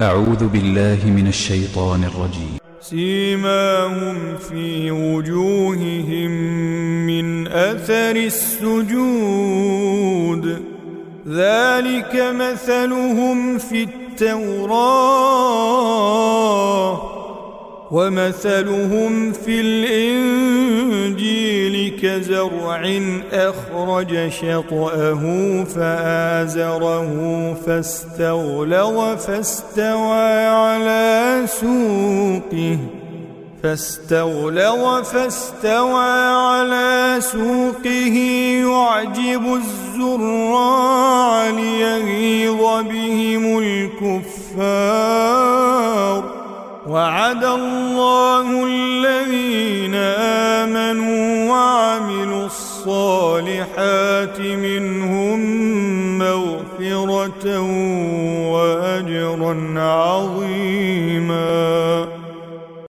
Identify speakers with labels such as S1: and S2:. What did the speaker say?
S1: أعوذ بالله من الشيطان الرجيم.
S2: سيماهم في وجوههم من أثر السجود ذلك مثلهم في التوراة ومثلهم في الإنجيل كزرع أخرج شطأه فآزره فاستغلظ فاستوى على سوقه يعجب الزراع ليغيظ بهم الكفار وعد الله الذين آمنوا وعملوا الصالحات منهم مغفرة وأجرا عظيما.